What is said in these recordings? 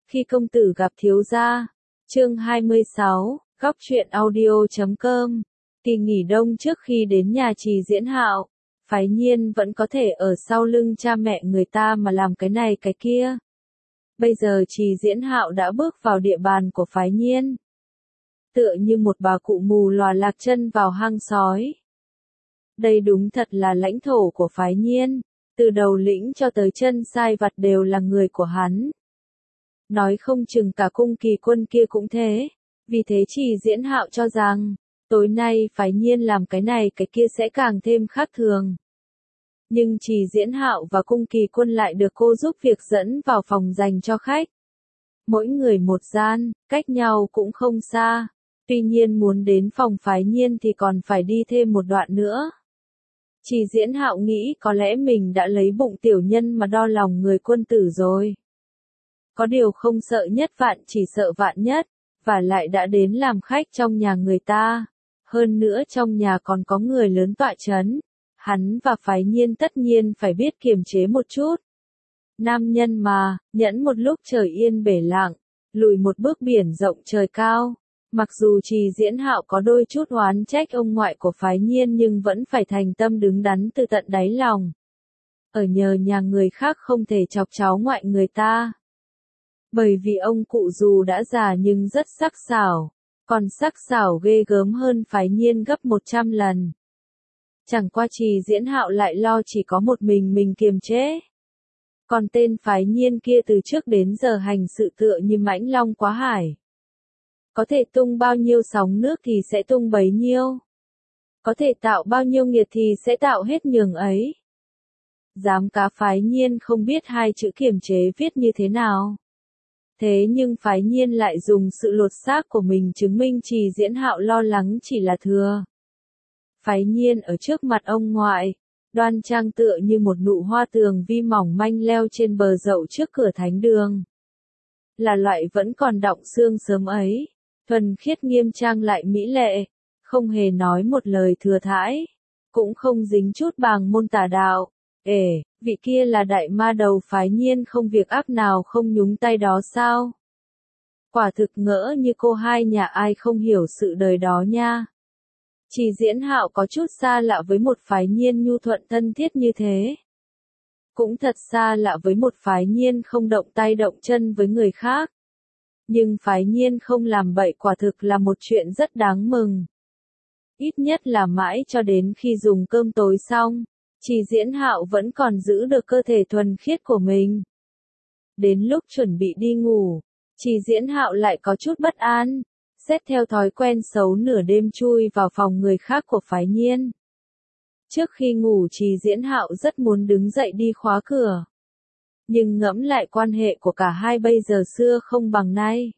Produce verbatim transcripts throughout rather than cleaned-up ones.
Khi công tử gặp thiếu gia. Chương hai mươi sáu, góc truyện audio chấm com. Kỳ nghỉ đông trước khi đến nhà Trì Diễn Hạo, Phái Nhiên vẫn có thể ở sau lưng cha mẹ người ta mà làm cái này cái kia. Bây giờ Trì Diễn Hạo đã bước vào địa bàn của Phái Nhiên. Tựa như một bà cụ mù lòa lạc chân vào hang sói. Đây đúng thật là lãnh thổ của Phái Nhiên, từ đầu lĩnh cho tới chân sai vặt đều là người của hắn. Nói không chừng cả cung kỳ quân kia cũng thế, vì thế Trì Diễn Hạo cho rằng, tối nay Phái Nhiên làm cái này cái kia sẽ càng thêm khác thường. Nhưng Trì Diễn Hạo và cung kỳ quân lại được cô giúp việc dẫn vào phòng dành cho khách. Mỗi người một gian, cách nhau cũng không xa, tuy nhiên muốn đến phòng Phái Nhiên thì còn phải đi thêm một đoạn nữa. Trì Diễn Hạo nghĩ có lẽ mình đã lấy bụng tiểu nhân mà đo lòng người quân tử rồi. Có điều không sợ nhất vạn chỉ sợ vạn nhất, và lại đã đến làm khách trong nhà người ta. Hơn nữa trong nhà còn có người lớn tọa chấn, hắn và Phái Nhiên tất nhiên phải biết kiềm chế một chút. Nam nhân mà, nhẫn một lúc trời yên bể lặng, lùi một bước biển rộng trời cao. Mặc dù Trì Diễn Hạo có đôi chút oán trách ông ngoại của Phái Nhiên nhưng vẫn phải thành tâm đứng đắn từ tận đáy lòng. Ở nhờ nhà người khác không thể chọc cháu ngoại người ta. Bởi vì ông cụ dù đã già nhưng rất sắc sảo, còn sắc sảo ghê gớm hơn Phái Nhiên gấp một trăm lần. Chẳng qua Trì Diễn Hạo lại lo chỉ có một mình mình kiềm chế. Còn tên Phái Nhiên kia từ trước đến giờ hành sự tựa như mãnh long quá hải. Có thể tung bao nhiêu sóng nước thì sẽ tung bấy nhiêu. Có thể tạo bao nhiêu nghiệt thì sẽ tạo hết nhường ấy. Dám cá Phái Nhiên không biết hai chữ kiềm chế viết như thế nào. Thế nhưng Phái Nhiên lại dùng sự lột xác của mình chứng minh Trì Diễn Hạo lo lắng chỉ là thừa. Phái Nhiên ở trước mặt ông ngoại, đoan trang tựa như một nụ hoa tường vi mỏng manh leo trên bờ dậu trước cửa thánh đường. Là loại vẫn còn đọng xương sớm ấy, thuần khiết nghiêm trang lại mỹ lệ, không hề nói một lời thừa thãi, cũng không dính chút bàng môn tà đạo. Ể, vị kia là đại ma đầu Phái Nhiên không việc ác nào không nhúng tay đó sao? Quả thực ngỡ như cô hai nhà ai không hiểu sự đời đó nha. Trì Diễn Hạo có chút xa lạ với một Phái Nhiên nhu thuận thân thiết như thế. Cũng thật xa lạ với một Phái Nhiên không động tay động chân với người khác. Nhưng Phái Nhiên không làm bậy quả thực là một chuyện rất đáng mừng. Ít nhất là mãi cho đến khi dùng cơm tối xong, Trì Diễn Hạo vẫn còn giữ được cơ thể thuần khiết của mình. Đến lúc chuẩn bị đi ngủ, Trì Diễn Hạo lại có chút bất an, xét theo thói quen xấu nửa đêm chui vào phòng người khác của Phái Nhiên. Trước khi ngủ Trì Diễn Hạo rất muốn đứng dậy đi khóa cửa. Nhưng ngẫm lại quan hệ của cả hai bây giờ xưa không bằng nay.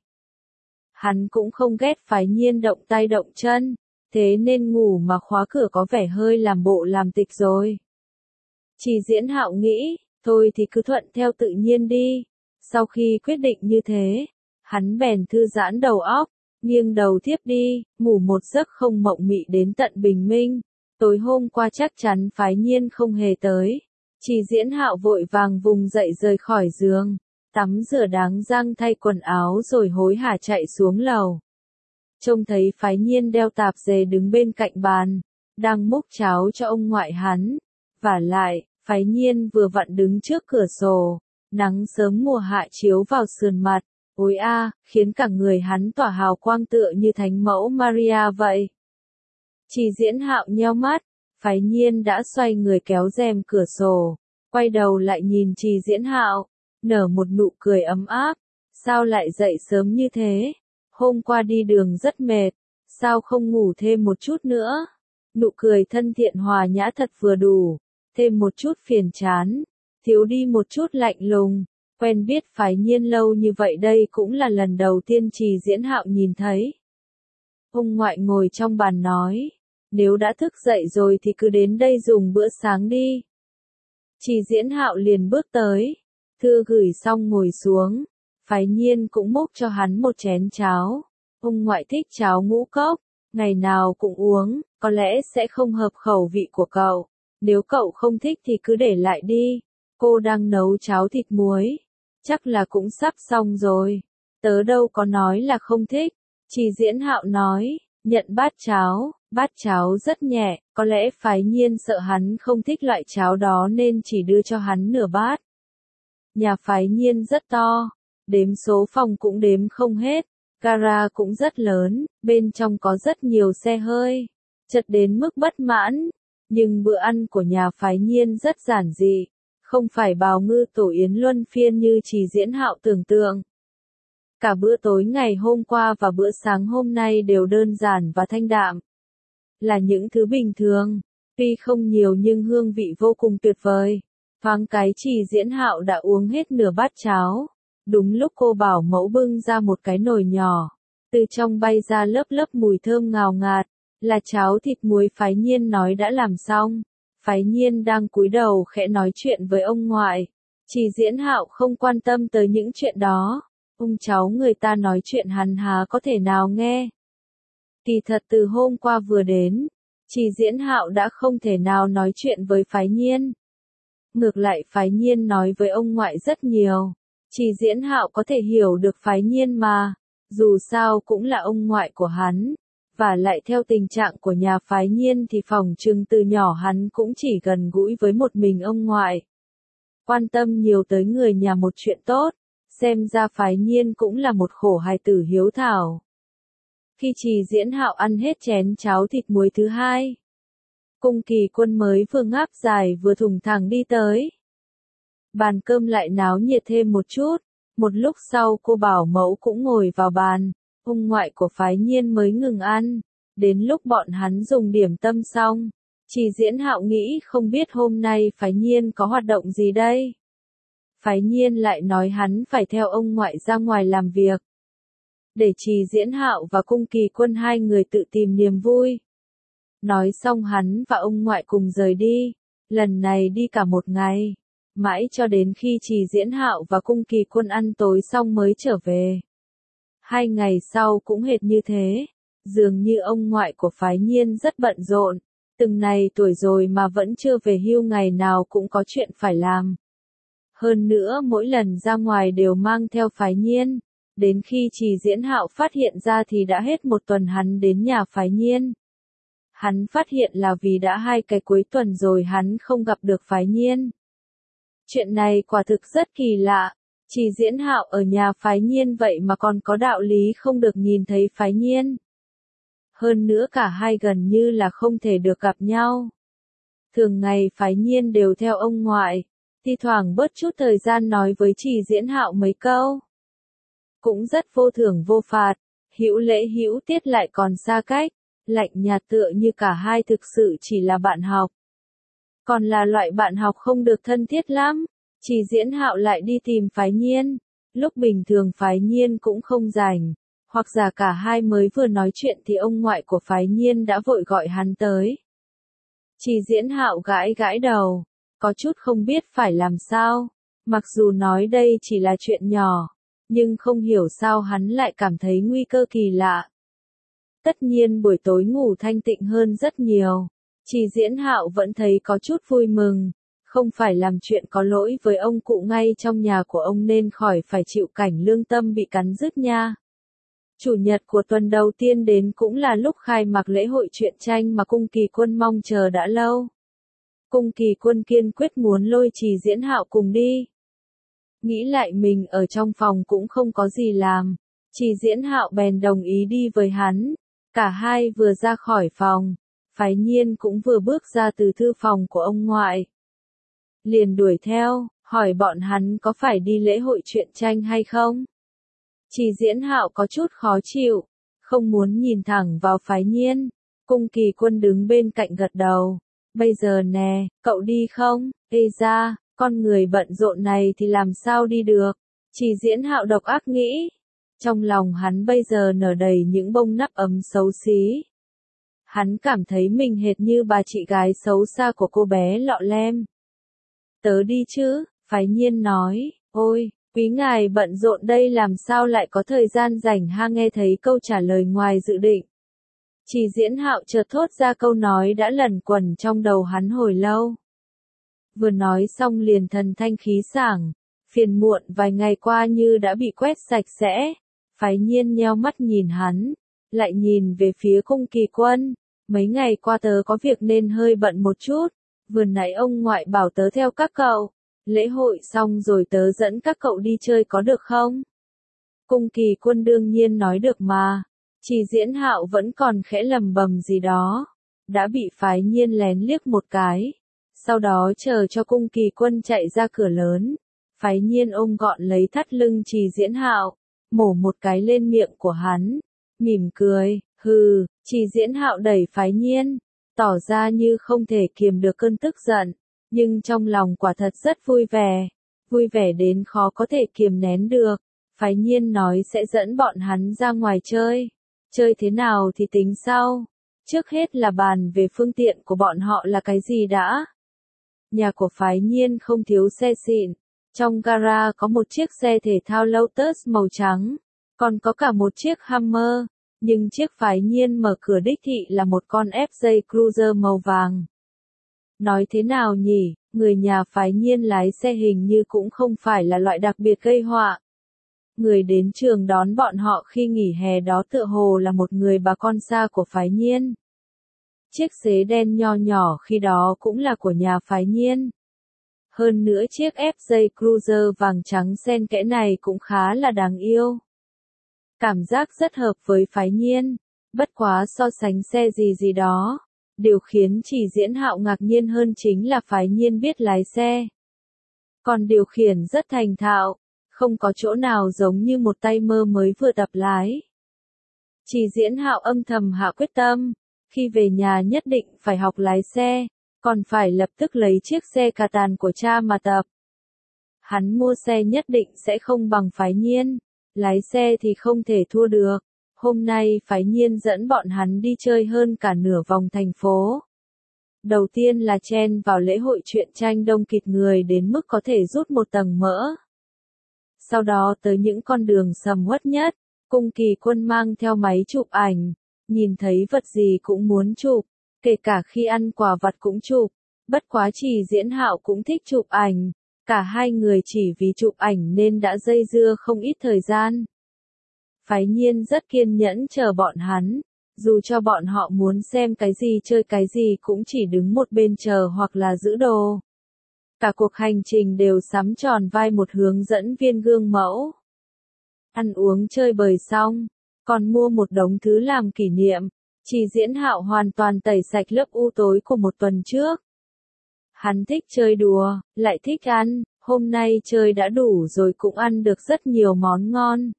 Hắn cũng không ghét Phái Nhiên động tay động chân, thế nên ngủ mà khóa cửa có vẻ hơi làm bộ làm tịch rồi. Trì Diễn Hạo nghĩ, thôi thì cứ thuận theo tự nhiên đi. Sau khi quyết định như thế, hắn bèn thư giãn đầu óc, nghiêng đầu thiếp đi, ngủ một giấc không mộng mị đến tận bình minh. Tối hôm qua chắc chắn Phái Nhiên không hề tới. Trì Diễn Hạo vội vàng vùng dậy rời khỏi giường, tắm rửa đáng răng thay quần áo rồi hối hả chạy xuống lầu. Trông thấy Phái Nhiên đeo tạp dề đứng bên cạnh bàn, đang múc cháo cho ông ngoại hắn. Vả lại, Phái Nhiên vừa vặn đứng trước cửa sổ, nắng sớm mùa hạ chiếu vào sườn mặt, ôi a, khiến cả người hắn tỏa hào quang tựa như thánh mẫu Maria vậy. Trì Diễn Hạo nheo mắt, Phái Nhiên đã xoay người kéo rèm cửa sổ, quay đầu lại nhìn Trì Diễn Hạo, nở một nụ cười ấm áp, sao lại dậy sớm như thế? Hôm qua đi đường rất mệt, sao không ngủ thêm một chút nữa? Nụ cười thân thiện hòa nhã thật vừa đủ, thêm một chút phiền chán, thiếu đi một chút lạnh lùng. Quen biết Phái Nhiên lâu như vậy đây cũng là lần đầu tiên Trì Diễn Hạo nhìn thấy. Ông ngoại ngồi trong bàn nói, nếu đã thức dậy rồi thì cứ đến đây dùng bữa sáng đi. Trì Diễn Hạo liền bước tới, thư gửi xong ngồi xuống, Phái Nhiên cũng múc cho hắn một chén cháo. Ông ngoại thích cháo ngũ cốc, ngày nào cũng uống, có lẽ sẽ không hợp khẩu vị của cậu. Nếu cậu không thích thì cứ để lại đi, cô đang nấu cháo thịt muối. chắc là cũng sắp xong rồi. Tớ đâu có nói là không thích. Trì Diễn Hạo nói, nhận bát cháo, bát cháo rất nhẹ, có lẽ Phái Nhiên sợ hắn không thích loại cháo đó nên chỉ đưa cho hắn nửa bát. Nhà Phái Nhiên rất to, đếm số phòng cũng đếm không hết, gara cũng rất lớn, bên trong có rất nhiều xe hơi, chật đến mức bất mãn. Nhưng bữa ăn của nhà Phái Nhiên rất giản dị, không phải bào ngư tổ yến luân phiên như Trì Diễn Hạo tưởng tượng. Cả bữa tối ngày hôm qua và bữa sáng hôm nay đều đơn giản và thanh đạm. Là những thứ bình thường, tuy không nhiều nhưng hương vị vô cùng tuyệt vời. Thoáng cái Trì Diễn Hạo đã uống hết nửa bát cháo. Đúng lúc cô bảo mẫu bưng ra một cái nồi nhỏ, từ trong bay ra lớp lớp mùi thơm ngào ngạt, là cháo thịt muối Phái Nhiên nói đã làm xong. Phái Nhiên đang cúi đầu khẽ nói chuyện với ông ngoại. Trì Diễn Hạo không quan tâm tới những chuyện đó. Ông cháu người ta nói chuyện hắn há có thể nào nghe. Kỳ thật từ hôm qua vừa đến, Trì Diễn Hạo đã không thể nào nói chuyện với Phái Nhiên. Ngược lại Phái Nhiên nói với ông ngoại rất nhiều. Trì Diễn Hạo có thể hiểu được Phái Nhiên mà, dù sao cũng là ông ngoại của hắn. Và lại theo tình trạng của nhà Phái Nhiên thì phỏng chừng từ nhỏ hắn cũng chỉ gần gũi với một mình ông ngoại. Quan tâm nhiều tới người nhà một chuyện tốt, xem ra Phái Nhiên cũng là một khổ hài tử hiếu thảo. Khi Trì Diễn Hạo ăn hết chén cháo thịt muối thứ hai, Cung Kỳ Quân mới vừa ngáp dài vừa thùng thẳng đi tới. Bàn cơm lại náo nhiệt thêm một chút, một lúc sau cô bảo mẫu cũng ngồi vào bàn. Ông ngoại của Phái Nhiên mới ngừng ăn, đến lúc bọn hắn dùng điểm tâm xong, Trì Diễn Hạo nghĩ không biết hôm nay Phái Nhiên có hoạt động gì đây. Phái Nhiên lại nói hắn phải theo ông ngoại ra ngoài làm việc. Để Trì Diễn Hạo và Cung Kỳ Quân hai người tự tìm niềm vui. Nói xong hắn và ông ngoại cùng rời đi, lần này đi cả một ngày, mãi cho đến khi Trì Diễn Hạo và Cung Kỳ Quân ăn tối xong mới trở về. Hai ngày sau cũng hệt như thế, dường như ông ngoại của Phái Nhiên rất bận rộn, từng này tuổi rồi mà vẫn chưa về hưu ngày nào cũng có chuyện phải làm. Hơn nữa mỗi lần ra ngoài đều mang theo Phái Nhiên, đến khi Trì Diễn Hạo phát hiện ra thì đã hết một tuần hắn đến nhà Phái Nhiên. Hắn phát hiện là vì đã hai cái cuối tuần rồi hắn không gặp được Phái Nhiên. Chuyện này quả thực rất kỳ lạ. Trì Diễn Hạo ở nhà Phái Nhiên vậy mà còn có đạo lý không được nhìn thấy Phái Nhiên. Hơn nữa cả hai gần như là không thể được gặp nhau. Thường ngày Phái Nhiên đều theo ông ngoại, thi thoảng bớt chút thời gian nói với Trì Diễn Hạo mấy câu. Cũng rất vô thưởng vô phạt, hữu lễ hữu tiết lại còn xa cách, lạnh nhạt tựa như cả hai thực sự chỉ là bạn học. Còn là loại bạn học không được thân thiết lắm. Trì Diễn Hạo lại đi tìm Phái Nhiên, lúc bình thường Phái Nhiên cũng không rảnh, hoặc giả cả hai mới vừa nói chuyện thì ông ngoại của Phái Nhiên đã vội gọi hắn tới. Trì Diễn Hạo gãi gãi đầu, có chút không biết phải làm sao, mặc dù nói đây chỉ là chuyện nhỏ, nhưng không hiểu sao hắn lại cảm thấy nguy cơ kỳ lạ. Tất nhiên buổi tối ngủ thanh tịnh hơn rất nhiều, Trì Diễn Hạo vẫn thấy có chút vui mừng. Không phải làm chuyện có lỗi với ông cụ ngay trong nhà của ông nên khỏi phải chịu cảnh lương tâm bị cắn rứt nha. Chủ nhật của tuần đầu tiên đến cũng là lúc khai mạc lễ hội truyện tranh mà Cung Kỳ Quân mong chờ đã lâu. Cung Kỳ Quân kiên quyết muốn lôi Trì Diễn Hạo cùng đi. Nghĩ lại mình ở trong phòng cũng không có gì làm, Trì Diễn Hạo bèn đồng ý đi với hắn. Cả hai vừa ra khỏi phòng, Phái Nhiên cũng vừa bước ra từ thư phòng của ông ngoại. Liền đuổi theo, hỏi bọn hắn có phải đi lễ hội truyện tranh hay không. Trì Diễn Hạo có chút khó chịu, không muốn nhìn thẳng vào Phái Nhiên. Cung Kỳ Quân đứng bên cạnh gật đầu. Bây giờ nè, cậu đi không? Ê ra, con người bận rộn này thì làm sao đi được? Trì Diễn Hạo độc ác nghĩ. Trong lòng hắn bây giờ nở đầy những bông nắp ấm xấu xí. Hắn cảm thấy mình hệt như bà chị gái xấu xa của cô bé lọ lem. Tớ đi chứ, Phái Nhiên nói, ôi, quý ngài bận rộn đây làm sao lại có thời gian rảnh ha. Nghe thấy câu trả lời ngoài dự định. Trì Diễn Hạo chợt thốt ra câu nói đã lẩn quẩn trong đầu hắn hồi lâu. Vừa nói xong liền thần thanh khí sảng, Phiền muộn vài ngày qua như đã bị quét sạch sẽ. Phái Nhiên nheo mắt nhìn hắn, lại nhìn về phía Cung Kỳ Quân. Mấy ngày qua tớ có việc nên hơi bận một chút. Vừa nãy ông ngoại bảo tớ theo các cậu. Lễ hội xong rồi tớ dẫn các cậu đi chơi có được không? Cung Kỳ Quân đương nhiên nói được mà. Chỉ Diễn Hạo vẫn còn khẽ lầm bầm gì đó. Đã bị Phái Nhiên lén liếc một cái. Sau đó chờ cho Cung Kỳ Quân chạy ra cửa lớn. Phái Nhiên ôm gọn lấy thắt lưng Trì Diễn Hạo, mổ một cái lên miệng của hắn, mỉm cười, hừ. Trì Diễn Hạo đẩy Phái Nhiên, tỏ ra như không thể kiềm được cơn tức giận, nhưng trong lòng quả thật rất vui vẻ, vui vẻ đến khó có thể kiềm nén được. Phái Nhiên nói sẽ dẫn bọn hắn ra ngoài chơi, chơi thế nào thì tính sau, trước hết là bàn về phương tiện của bọn họ là cái gì đã. Nhà của Phái Nhiên không thiếu xe xịn. Trong gara có một chiếc xe thể thao Lotus màu trắng, còn có cả một chiếc Hummer, nhưng chiếc Phái Nhiên mở cửa đích thị là một con ép gi Cruiser màu vàng. Nói thế nào nhỉ, người nhà Phái Nhiên lái xe hình như cũng không phải là loại đặc biệt gây họa. Người đến trường đón bọn họ khi nghỉ hè đó tựa hồ là một người bà con xa của Phái Nhiên. Chiếc xế đen nho nhỏ khi đó cũng là của nhà Phái Nhiên. Hơn nữa chiếc ép gi Cruiser vàng trắng xen kẽ này cũng khá là đáng yêu. Cảm giác rất hợp với Phái Nhiên, bất quá so sánh xe gì gì đó. Điều khiến Trì Diễn Hạo ngạc nhiên hơn chính là Phái Nhiên biết lái xe. Còn điều khiển rất thành thạo, không có chỗ nào giống như một tay mơ mới vừa tập lái. Trì Diễn Hạo âm thầm hạ quyết tâm, khi về nhà nhất định phải học lái xe. Còn phải lập tức lấy chiếc xe cà tàn của cha mà tập. Hắn mua xe nhất định sẽ không bằng Phái Nhiên, lái xe thì không thể thua được. Hôm nay Phái Nhiên dẫn bọn hắn đi chơi hơn cả nửa vòng thành phố. Đầu tiên là chen vào lễ hội truyện tranh đông kịt người đến mức có thể rút một tầng mỡ. Sau đó tới những con đường sầm uất nhất, Cung Kỳ Quân mang theo máy chụp ảnh, nhìn thấy vật gì cũng muốn chụp. Kể cả khi ăn quà vặt cũng chụp, bất quá Trì Diễn Hạo cũng thích chụp ảnh, cả hai người chỉ vì chụp ảnh nên đã dây dưa không ít thời gian. Phái Nhiên rất kiên nhẫn chờ bọn hắn, dù cho bọn họ muốn xem cái gì chơi cái gì cũng chỉ đứng một bên chờ hoặc là giữ đồ. Cả cuộc hành trình đều sắm tròn vai một hướng dẫn viên gương mẫu. Ăn uống chơi bời xong, còn mua một đống thứ làm kỷ niệm. Trì Diễn Hạo hoàn toàn tẩy sạch lớp u tối của một tuần trước. Hắn thích chơi đùa, lại thích ăn, hôm nay chơi đã đủ rồi cũng ăn được rất nhiều món ngon.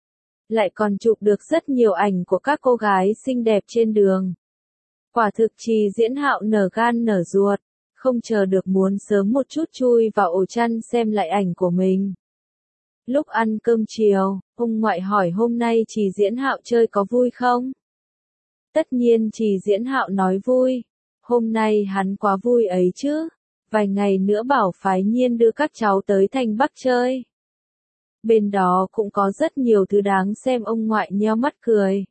Lại còn chụp được rất nhiều ảnh của các cô gái xinh đẹp trên đường. Quả thực Trì Diễn Hạo nở gan nở ruột, không chờ được muốn sớm một chút chui vào ổ chăn xem lại ảnh của mình. Lúc ăn cơm chiều, ông ngoại hỏi hôm nay Trì Diễn Hạo chơi có vui không? Tất nhiên Trì Diễn Hạo nói vui, hôm nay hắn quá vui ấy chứ, vài ngày nữa bảo Phái Nhiên đưa các cháu tới Thanh Bắc chơi. Bên đó cũng có rất nhiều thứ đáng xem, ông ngoại nheo mắt cười.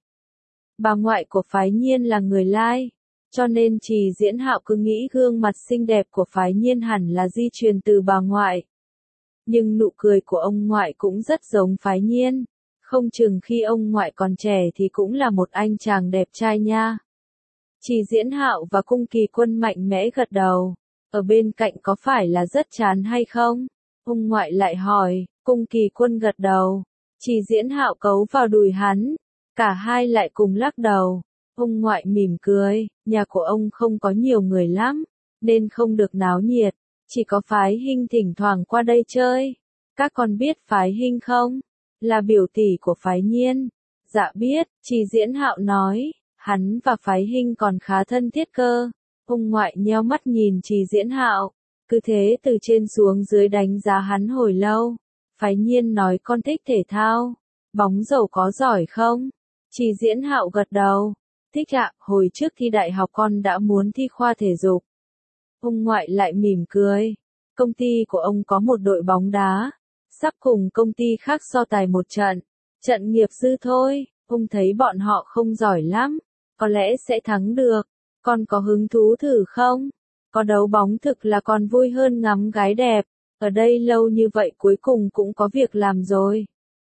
Bà ngoại của Phái Nhiên là người Lai, cho nên Trì Diễn Hạo cứ nghĩ gương mặt xinh đẹp của Phái Nhiên hẳn là di truyền từ bà ngoại. Nhưng nụ cười của ông ngoại cũng rất giống Phái Nhiên. Không chừng khi ông ngoại còn trẻ thì cũng là một anh chàng đẹp trai nha. Trì Diễn Hạo và Cung Kỳ Quân mạnh mẽ gật đầu. Ở bên cạnh có phải là rất chán hay không? Ông ngoại lại hỏi, Cung Kỳ Quân gật đầu. Trì Diễn Hạo cấu vào đùi hắn. Cả hai lại cùng lắc đầu. Ông ngoại mỉm cười, nhà của ông không có nhiều người lắm, nên không được náo nhiệt. Chỉ có Phái Hinh thỉnh thoảng qua đây chơi. Các con biết Phái Hinh không? Là biểu tỷ của Phái Nhiên. Dạ biết, Trì Diễn Hạo nói, hắn và Phái Hinh còn khá thân thiết cơ. Ông ngoại nheo mắt nhìn Trì Diễn Hạo, cứ thế từ trên xuống dưới đánh giá hắn hồi lâu. Phái Nhiên nói con thích thể thao, bóng rổ có giỏi không? Trì Diễn Hạo gật đầu, thích ạ, hồi trước thi đại học con đã muốn thi khoa thể dục. Ông ngoại lại mỉm cười, công ty của ông có một đội bóng đá. Sắp cùng công ty khác so tài một trận, trận nghiệp dư thôi, ông thấy bọn họ không giỏi lắm, có lẽ sẽ thắng được, con có hứng thú thử không? Có đấu bóng thực là còn vui hơn ngắm gái đẹp, ở đây lâu như vậy cuối cùng cũng có việc làm rồi.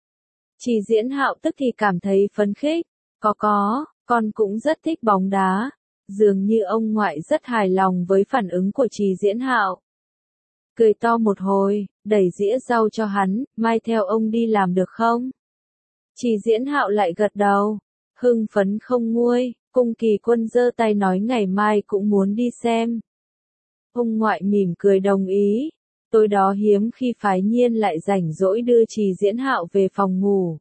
Trì Diễn Hạo tức thì cảm thấy phấn khích, có có, con cũng rất thích bóng đá, dường như ông ngoại rất hài lòng với phản ứng của Trì Diễn Hạo. Cười to một hồi, đẩy dĩa rau cho hắn, mai theo ông đi làm được không? Trì Diễn Hạo lại gật đầu, hưng phấn không nguôi, Cung Kỳ Quân giơ tay nói ngày mai cũng muốn đi xem. Ông ngoại mỉm cười đồng ý, tối đó hiếm khi Phái Nhiên lại rảnh rỗi đưa Trì Diễn Hạo về phòng ngủ.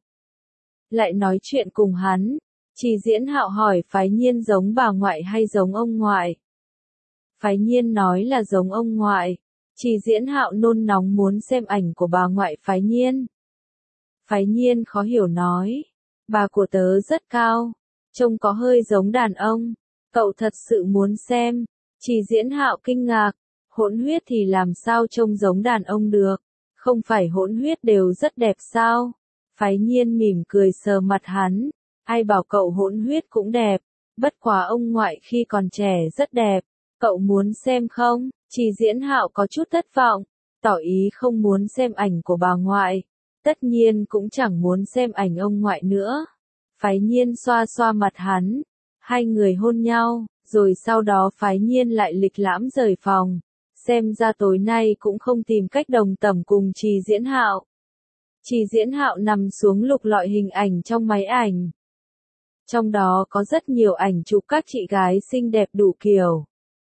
Lại nói chuyện cùng hắn, Trì Diễn Hạo hỏi Phái Nhiên giống bà ngoại hay giống ông ngoại. Phái Nhiên nói là giống ông ngoại. Trì Diễn Hạo nôn nóng muốn xem ảnh của bà ngoại Phái Nhiên. Phái Nhiên khó hiểu nói, bà của tớ rất cao, trông có hơi giống đàn ông, cậu thật sự muốn xem. Trì Diễn Hạo kinh ngạc, hỗn huyết thì làm sao trông giống đàn ông được, không phải hỗn huyết đều rất đẹp sao? Phái Nhiên mỉm cười sờ mặt hắn, ai bảo cậu hỗn huyết cũng đẹp, bất quá ông ngoại khi còn trẻ rất đẹp, cậu muốn xem không? Trì Diễn Hạo có chút thất vọng, tỏ ý không muốn xem ảnh của bà ngoại, tất nhiên cũng chẳng muốn xem ảnh ông ngoại nữa. Phái Nhiên xoa xoa mặt hắn, hai người hôn nhau, rồi sau đó Phái Nhiên lại lịch lãm rời phòng, xem ra tối nay cũng không tìm cách đồng tầm cùng Trì Diễn Hạo. Trì Diễn Hạo nằm xuống lục lọi hình ảnh trong máy ảnh. Trong đó có rất nhiều ảnh chụp các chị gái xinh đẹp đủ kiểu.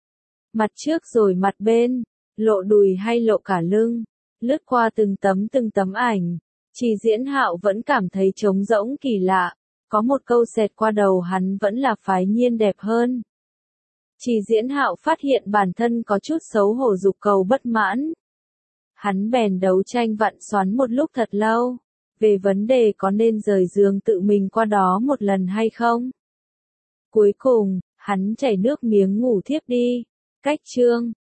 Mặt trước rồi mặt bên, lộ đùi hay lộ cả lưng, lướt qua từng tấm từng tấm ảnh, Trì Diễn Hạo vẫn cảm thấy trống rỗng kỳ lạ, có một câu xẹt qua đầu hắn vẫn là Phái Nhiên đẹp hơn. Trì Diễn Hạo phát hiện bản thân có chút xấu hổ dục cầu bất mãn. Hắn bèn đấu tranh vặn xoắn một lúc thật lâu, về vấn đề có nên rời giường tự mình qua đó một lần hay không. Cuối cùng, hắn chảy nước miếng ngủ thiếp đi. Cách chương